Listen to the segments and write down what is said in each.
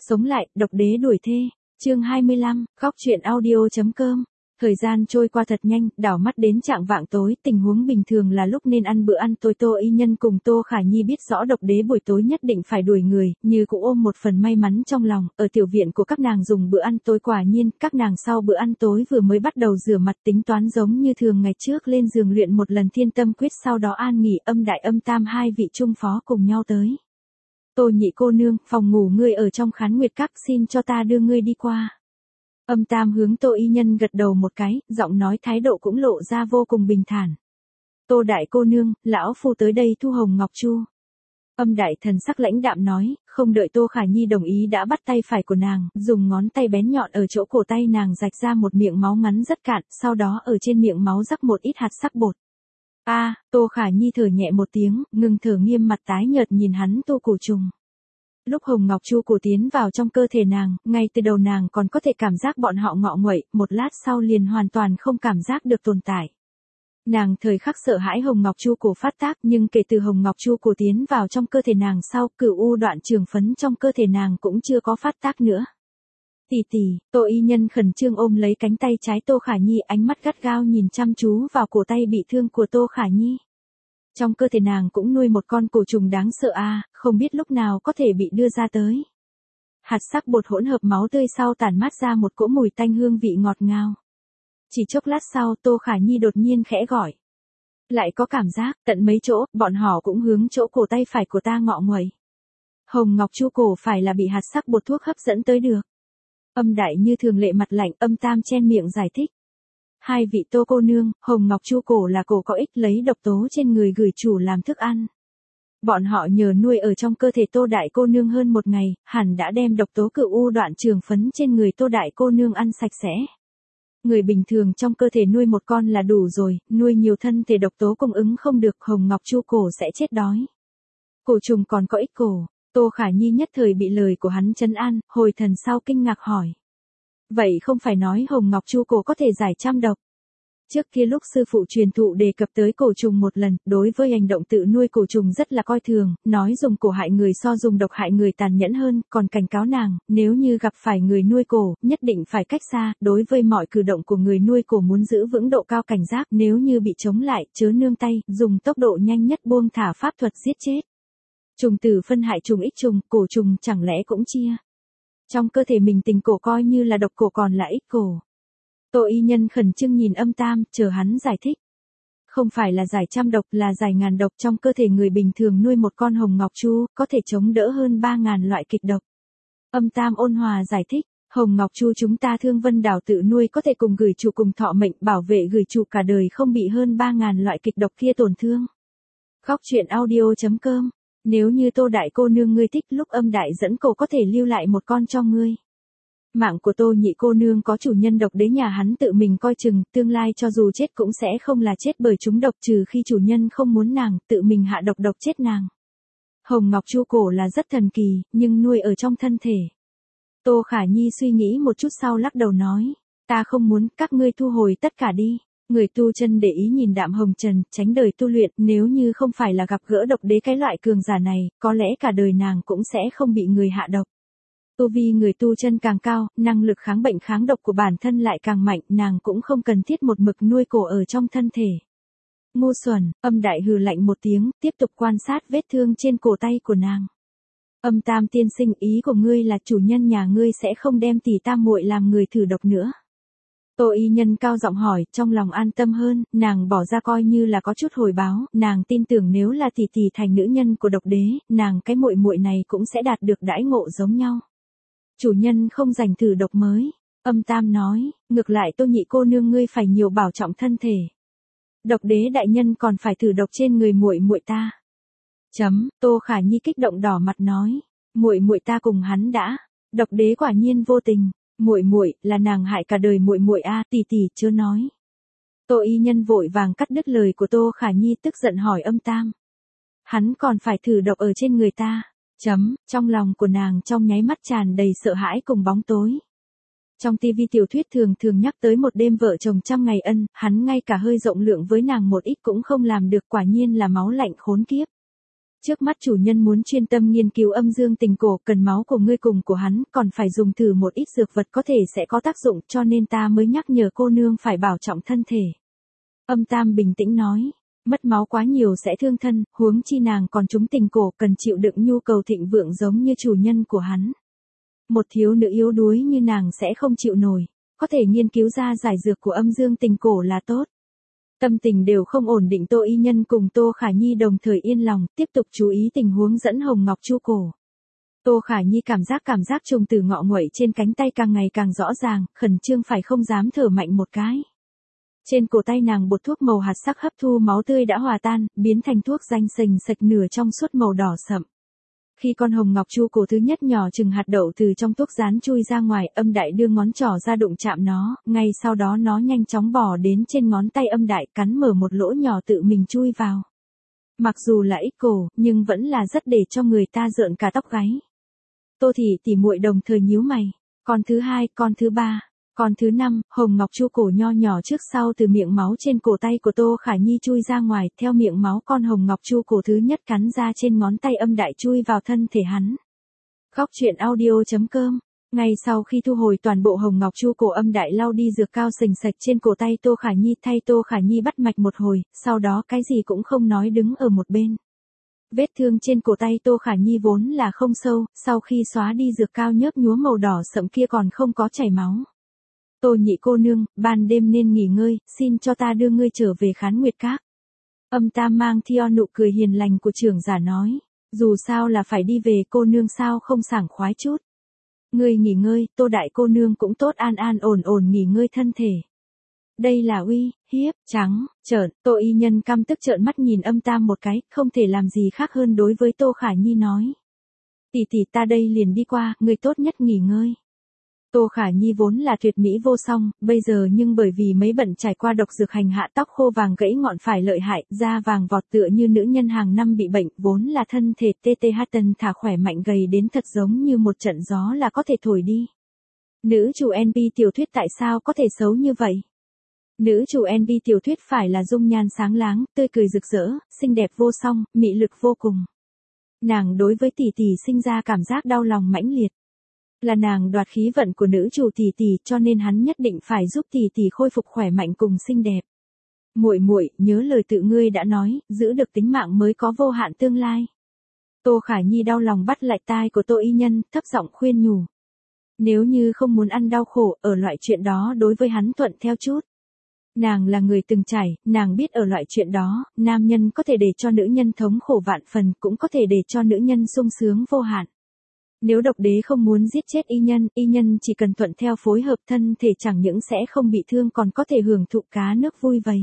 Sống lại, độc đế đuổi thê. Chương 25, góc truyện audio.com. Thời gian trôi qua thật nhanh, đảo mắt đến trạng vạng tối, tình huống bình thường là lúc nên ăn bữa ăn tối. Tô Y Nhân cùng Tô Khả Nhi biết rõ độc đế buổi tối nhất định phải đuổi người, như cũng ôm một phần may mắn trong lòng. Ở tiểu viện của các nàng dùng bữa ăn tối, quả nhiên, các nàng sau bữa ăn tối vừa mới bắt đầu rửa mặt tính toán giống như thường ngày trước, lên giường luyện một lần thiên tâm quyết, sau đó an nghỉ. Âm đại âm tam hai vị trung phó cùng nhau tới. Tô nhị cô nương, phòng ngủ ngươi ở trong Khán Nguyệt Các, xin cho ta đưa ngươi đi qua. Âm tam hướng Tô Y Nhân gật đầu một cái, giọng nói thái độ cũng lộ ra vô cùng bình thản. Tô đại cô nương, lão phu tới đây thu hồng ngọc chu. Âm đại thần sắc lãnh đạm nói, không đợi Tô Khả Nhi đồng ý đã bắt tay phải của nàng, dùng ngón tay bén nhọn ở chỗ cổ tay nàng rạch ra một miệng máu ngắn rất cạn, sau đó ở trên miệng máu rắc một ít hạt sắc bột. Tô Khả Nhi thở nhẹ một tiếng, ngừng thở, nghiêm mặt tái nhợt nhìn hắn. Tô Cổ Trùng. Lúc hồng ngọc chu cổ tiến vào trong cơ thể nàng, ngay từ đầu nàng còn có thể cảm giác bọn họ ngọ nguậy, một lát sau liền hoàn toàn không cảm giác được tồn tại. Nàng thời khắc sợ hãi hồng ngọc chu cổ phát tác, nhưng kể từ hồng ngọc chu cổ tiến vào trong cơ thể nàng sau, cửu u đoạn trường phấn trong cơ thể nàng cũng chưa có phát tác nữa. Tỷ tỷ, Tô Y Nhân khẩn trương ôm lấy cánh tay trái Tô Khả Nhi, ánh mắt gắt gao nhìn chăm chú vào cổ tay bị thương của Tô Khả Nhi. Trong cơ thể nàng cũng nuôi một con cổ trùng đáng sợ không biết lúc nào có thể bị đưa ra tới. Hạt sắc bột hỗn hợp máu tươi sau tản mát ra một cỗ mùi tanh hương vị ngọt ngào. Chỉ chốc lát sau, Tô Khả Nhi đột nhiên khẽ gọi. Lại có cảm giác, tận mấy chỗ, bọn họ cũng hướng chỗ cổ tay phải của ta ngọ nguậy. Hồng ngọc chu cổ phải là bị hạt sắc bột thuốc hấp dẫn tới được. Âm đại như thường lệ mặt lạnh, âm tam chen miệng giải thích. Hai vị Tô cô nương, hồng ngọc chu cổ là cổ có ích, lấy độc tố trên người gửi chủ làm thức ăn. Bọn họ nhờ nuôi ở trong cơ thể Tô đại cô nương hơn một ngày, hẳn đã đem độc tố cửu u đoạn trường phấn trên người Tô đại cô nương ăn sạch sẽ. Người bình thường trong cơ thể nuôi một con là đủ rồi, nuôi nhiều thân thể độc tố cung ứng không được, hồng ngọc chu cổ sẽ chết đói. Cổ trùng còn có ích cổ. Tô Khả Nhi nhất thời bị lời của hắn trấn an, hồi thần sau kinh ngạc hỏi. Vậy không phải nói hồng ngọc chu cổ có thể giải trăm độc? Trước kia lúc sư phụ truyền thụ đề cập tới cổ trùng một lần, đối với hành động tự nuôi cổ trùng rất là coi thường, nói dùng cổ hại người so dùng độc hại người tàn nhẫn hơn, còn cảnh cáo nàng, nếu như gặp phải người nuôi cổ, nhất định phải cách xa, đối với mọi cử động của người nuôi cổ muốn giữ vững độ cao cảnh giác, nếu như bị chống lại, chớ nương tay, dùng tốc độ nhanh nhất buông thả pháp thuật giết chết. Trùng tử phân hại trùng ích trùng, cổ trùng chẳng lẽ cũng chia trong cơ thể mình tình cổ coi như là độc cổ còn là ích cổ. Tô Y Nhân khẩn trương nhìn âm tam, chờ hắn giải thích. Không phải là giải trăm độc, là giải ngàn độc. Trong cơ thể người bình thường nuôi một con hồng ngọc chu, có thể chống đỡ hơn 3.000 loại kịch độc. Âm tam ôn hòa giải thích, hồng ngọc chu chúng ta Thương Vân Đảo tự nuôi có thể cùng gửi chủ cùng thọ mệnh, bảo vệ gửi chủ cả đời không bị hơn 3.000 loại kịch độc kia tổn thương. Góc truyện audio.com. Nếu như Tô đại cô nương ngươi thích, lúc âm đại dẫn cổ có thể lưu lại một con cho ngươi. Mạng của Tô nhị cô nương có chủ nhân độc đế nhà hắn tự mình coi chừng, tương lai cho dù chết cũng sẽ không là chết bởi trúng độc, trừ khi chủ nhân không muốn nàng, tự mình hạ độc chết nàng. Hồng ngọc chu cổ là rất thần kỳ, nhưng nuôi ở trong thân thể. Tô Khả Nhi suy nghĩ một chút sau lắc đầu nói, ta không muốn, các ngươi thu hồi tất cả đi. Người tu chân để ý nhìn Đạm Hồng Trần, tránh đời tu luyện, nếu như không phải là gặp gỡ độc đế cái loại cường giả này, có lẽ cả đời nàng cũng sẽ không bị người hạ độc. Tu vi người tu chân càng cao, năng lực kháng bệnh kháng độc của bản thân lại càng mạnh, nàng cũng không cần thiết một mực nuôi cổ ở trong thân thể. Ngu xuẩn, âm đại hừ lạnh một tiếng, tiếp tục quan sát vết thương trên cổ tay của nàng. Âm tam tiên sinh, ý của ngươi là chủ nhân nhà ngươi sẽ không đem tỷ tam muội làm người thử độc nữa. Tô Y Nhân cao giọng hỏi, trong lòng an tâm hơn, nàng bỏ ra coi như là có chút hồi báo, nàng tin tưởng nếu là tỷ tỷ thành nữ nhân của độc đế, nàng cái muội muội này cũng sẽ đạt được đãi ngộ giống nhau. Chủ nhân không dành thử độc mới. Âm tam nói, ngược lại Tô nhị cô nương ngươi phải nhiều bảo trọng thân thể. Độc đế đại nhân còn phải thử độc trên người muội muội ta. Tô Khả Nhi kích động đỏ mặt nói, muội muội ta cùng hắn đã. Độc đế quả nhiên vô tình. Muội muội là nàng hại cả đời muội muội tỷ tỷ chớ nói. Tô Y Nhân vội vàng cắt đứt lời của Tô Khả Nhi, tức giận hỏi âm tam. Hắn còn phải thử độc ở trên người ta. Trong lòng của nàng trong nháy mắt tràn đầy sợ hãi cùng bóng tối. Trong tivi tiểu thuyết thường nhắc tới một đêm vợ chồng trăm ngày ân, hắn ngay cả hơi rộng lượng với nàng một ít cũng không làm được, quả nhiên là máu lạnh khốn kiếp. Trước mắt chủ nhân muốn chuyên tâm nghiên cứu âm dương tình cổ, cần máu của ngươi cùng của hắn, còn phải dùng thử một ít dược vật có thể sẽ có tác dụng, cho nên ta mới nhắc nhở cô nương phải bảo trọng thân thể. Âm Tam bình tĩnh nói, mất máu quá nhiều sẽ thương thân, huống chi nàng còn trúng tình cổ, cần chịu đựng nhu cầu thịnh vượng giống như chủ nhân của hắn. Một thiếu nữ yếu đuối như nàng sẽ không chịu nổi, có thể nghiên cứu ra giải dược của âm dương tình cổ là tốt. Tâm tình đều không ổn định, Tô Y Nhân cùng Tô Khả Nhi đồng thời yên lòng, tiếp tục chú ý tình huống dẫn Hồng Ngọc Chu cổ. Tô Khả Nhi cảm giác trùng từ ngọ nguậy trên cánh tay càng ngày càng rõ ràng, khẩn trương phải không dám thở mạnh một cái. Trên cổ tay nàng bột thuốc màu hạt sắc hấp thu máu tươi đã hòa tan, biến thành thuốc danh sình sạch nửa trong suốt màu đỏ sậm. Khi con Hồng Ngọc Chu cổ thứ nhất nhỏ chừng hạt đậu từ trong thuốc rán chui ra ngoài, Âm Đại đưa ngón trỏ ra đụng chạm nó, ngay sau đó nó nhanh chóng bò đến trên ngón tay Âm Đại, cắn mở một lỗ nhỏ tự mình chui vào. Mặc dù là ít cổ, nhưng vẫn là rất để cho người ta rợn cả tóc gáy. Tô Thị tỉ muội đồng thời nhíu mày, con thứ hai, con thứ ba. Còn thứ năm, Hồng Ngọc Chu cổ nho nhỏ trước sau từ miệng máu trên cổ tay của Tô Khả Nhi chui ra ngoài, theo miệng máu con Hồng Ngọc Chu cổ thứ nhất cắn ra trên ngón tay Âm Đại chui vào thân thể hắn. Góc truyện audio.com. Ngay sau khi thu hồi toàn bộ Hồng Ngọc Chu cổ, Âm Đại lau đi dược cao sình sạch trên cổ tay Tô Khả Nhi, thay Tô Khả Nhi bắt mạch một hồi, sau đó cái gì cũng không nói đứng ở một bên. Vết thương trên cổ tay Tô Khả Nhi vốn là không sâu, sau khi xóa đi dược cao nhớp nhúa màu đỏ sậm kia còn không có chảy máu. Tô nhị cô nương, ban đêm nên nghỉ ngơi, xin cho ta đưa ngươi trở về Khán Nguyệt Các. Âm Tam mang theo nụ cười hiền lành của trưởng giả nói, dù sao là phải đi về, cô nương sao không sảng khoái chút. Ngươi nghỉ ngơi, Tô đại cô nương cũng tốt, an an ổn ổn nghỉ ngơi thân thể. Đây là uy hiếp, trắng, trợn. Tô Y Nhân căm tức trợn mắt nhìn Âm Tam một cái, không thể làm gì khác hơn đối với Tô Khả Nhi nói. Tỷ tỷ ta đây liền đi qua, ngươi tốt nhất nghỉ ngơi. Tô Khả Nhi vốn là tuyệt mỹ vô song, bây giờ nhưng bởi vì mấy bận trải qua độc dược hành hạ, tóc khô vàng gãy ngọn phải lợi hại, da vàng vọt tựa như nữ nhân hàng năm bị bệnh, vốn là thân thể TTH tần thả khỏe mạnh gầy đến thật giống như một trận gió là có thể thổi đi. Nữ chủ NB tiểu thuyết tại sao có thể xấu như vậy? Nữ chủ NB tiểu thuyết phải là dung nhan sáng láng, tươi cười rực rỡ, xinh đẹp vô song, mị lực vô cùng. Nàng đối với tỷ tỷ sinh ra cảm giác đau lòng mãnh liệt. Là nàng đoạt khí vận của nữ chủ tỷ tỷ, cho nên hắn nhất định phải giúp tỷ tỷ khôi phục khỏe mạnh cùng xinh đẹp. Muội muội, nhớ lời tự ngươi đã nói, giữ được tính mạng mới có vô hạn tương lai. Tô Khả Nhi đau lòng bắt lại tai của Tô Y Nhân, thấp giọng khuyên nhủ. Nếu như không muốn ăn đau khổ, ở loại chuyện đó đối với hắn thuận theo chút. Nàng là người từng trải, nàng biết ở loại chuyện đó, nam nhân có thể để cho nữ nhân thống khổ vạn phần, cũng có thể để cho nữ nhân sung sướng vô hạn. Nếu độc đế không muốn giết chết y nhân chỉ cần thuận theo phối hợp, thân thể chẳng những sẽ không bị thương còn có thể hưởng thụ cá nước vui vầy.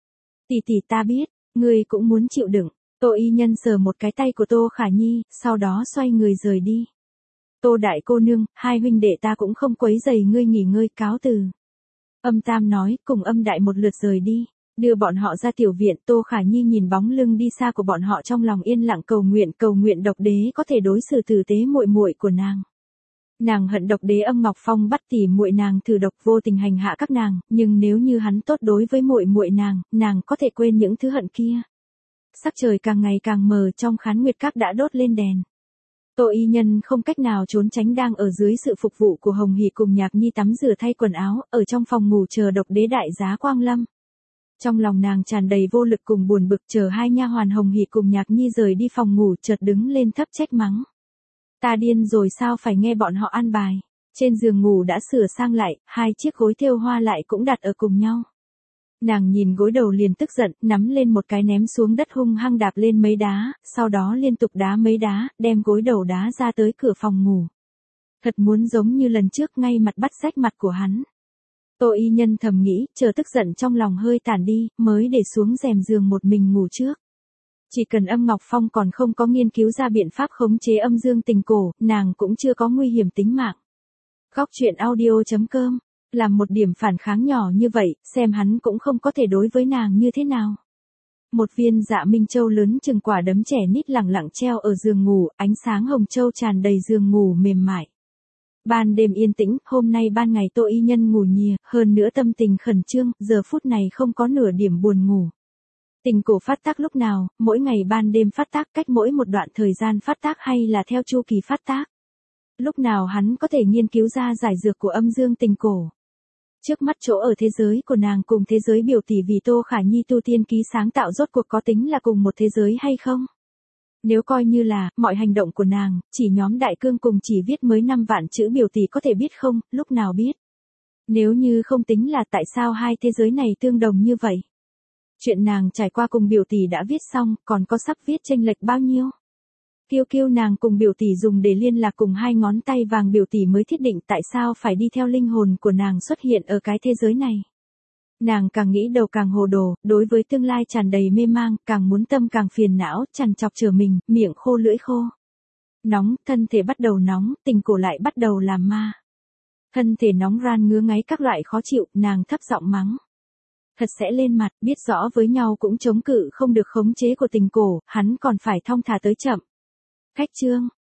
Tỷ tỷ ta biết, ngươi cũng muốn chịu đựng. Tô Y Nhân sờ một cái tay của Tô Khả Nhi, sau đó xoay người rời đi. Tô đại cô nương, hai huynh đệ ta cũng không quấy rầy ngươi nghỉ ngơi, cáo từ. Âm Tam nói, cùng Âm Đại một lượt rời đi. Đưa bọn họ ra tiểu viện, Tô Khả Nhi nhìn bóng lưng đi xa của bọn họ trong lòng yên lặng cầu nguyện độc đế có thể đối xử tử tế muội muội của nàng. Nàng hận độc đế Âm Ngọc Phong bắt tỉ muội nàng thử độc, vô tình hành hạ các nàng, nhưng nếu như hắn tốt đối với muội muội nàng có thể quên những thứ hận kia. Sắc trời càng ngày càng mờ, trong Khán Nguyệt Các đã đốt lên đèn. Tô Y Nhân không cách nào trốn tránh, đang ở dưới sự phục vụ của Hồng Hỷ cùng Nhạc Nhi tắm rửa thay quần áo, ở trong phòng ngủ chờ độc đế đại giá quang lâm. Trong lòng nàng tràn đầy vô lực cùng buồn bực, chờ hai nha hoàn Hồng Hỷ cùng Nhạc Nhi rời đi phòng ngủ, chợt đứng lên thấp trách mắng. Ta điên rồi sao, phải nghe bọn họ an bài. Trên giường ngủ đã sửa sang lại, hai chiếc gối thêu hoa lại cũng đặt ở cùng nhau. Nàng nhìn gối đầu liền tức giận, nắm lên một cái ném xuống đất, hung hăng đạp lên mấy đá, sau đó liên tục đá mấy đá, đem gối đầu đá ra tới cửa phòng ngủ. Thật muốn giống như lần trước ngay mặt bắt rách mặt của hắn. Tô Y Nhân thầm nghĩ, chờ tức giận trong lòng hơi tản đi, mới để xuống rèm giường một mình ngủ trước. Chỉ cần Âm Ngọc Phong còn không có nghiên cứu ra biện pháp khống chế âm dương tình cổ, nàng cũng chưa có nguy hiểm tính mạng. Góc truyện audio.com. Làm một điểm phản kháng nhỏ như vậy, xem hắn cũng không có thể đối với nàng như thế nào. Một viên Dạ Minh Châu lớn chừng quả đấm trẻ nít lẳng lặng treo ở giường ngủ, ánh sáng hồng châu tràn đầy giường ngủ mềm mại. Ban đêm yên tĩnh, hôm nay ban ngày Tô Y Nhân ngủ nhìa, hơn nữa tâm tình khẩn trương, giờ phút này không có nửa điểm buồn ngủ. Tình cổ phát tác lúc nào, mỗi ngày ban đêm phát tác, cách mỗi một đoạn thời gian phát tác hay là theo chu kỳ phát tác? Lúc nào hắn có thể nghiên cứu ra giải dược của âm dương tình cổ? Trước mắt chỗ ở thế giới của nàng cùng thế giới biểu tỷ vì Tô Khả Nhi tu tiên ký sáng tạo rốt cuộc có tính là cùng một thế giới hay không? Nếu coi như là, mọi hành động của nàng, chỉ nhóm đại cương cùng chỉ viết mới 5 vạn chữ biểu tỷ có thể biết không, lúc nào biết? Nếu như không tính là tại sao hai thế giới này tương đồng như vậy? Chuyện nàng trải qua cùng biểu tỷ đã viết xong, còn có sắp viết chênh lệch bao nhiêu? Kiêu kiêu nàng cùng biểu tỷ dùng để liên lạc cùng hai ngón tay vàng biểu tỷ mới thiết định tại sao phải đi theo linh hồn của nàng xuất hiện ở cái thế giới này. Nàng càng nghĩ đầu càng hồ đồ, đối với tương lai tràn đầy mê mang, càng muốn tâm càng phiền não, trằn trọc trở mình, miệng khô lưỡi khô. Nóng, thân thể bắt đầu nóng, tình cổ lại bắt đầu làm ma. Thân thể nóng ran ngứa ngáy các loại khó chịu, nàng thấp giọng mắng. Thật sẽ lên mặt, biết rõ với nhau cũng chống cự không được khống chế của tình cổ, hắn còn phải thong thả tới chậm. Khách chương,